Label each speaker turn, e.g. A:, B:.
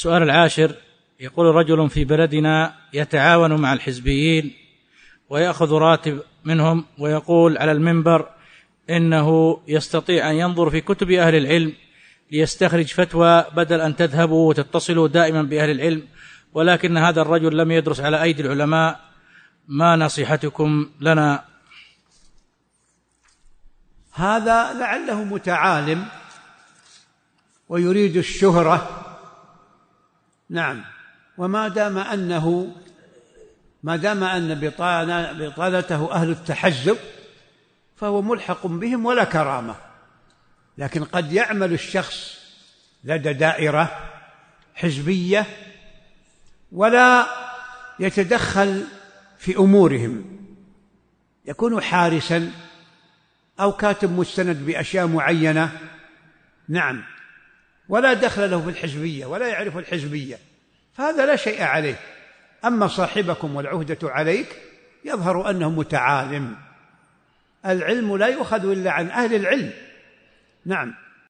A: السؤال العاشر، يقول رجل في بلدنا يتعاون مع الحزبيين ويأخذ راتب منهم، ويقول على المنبر إنه يستطيع أن ينظر في كتب أهل العلم ليستخرج فتوى بدل أن تذهبوا وتتصلوا دائما بأهل العلم، ولكن هذا الرجل لم يدرس على أيدي العلماء، ما نصيحتكم لنا؟
B: هذا لعله متعالم ويريد الشهرة. نعم. وما دام أن بطانته أهل التحزب فهو ملحق بهم ولا كرامة. لكن قد يعمل الشخص لدى دائرة حزبية ولا يتدخل في أمورهم، يكون حارسا أو كاتب مستند بأشياء معينة، نعم، ولا دخل له في الحزبية ولا يعرف الحزبية، فهذا لا شيء عليه. أما صاحبكم والعهدة عليك يظهر أنه متعالم. العلم لا يؤخذ إلا عن أهل العلم. نعم.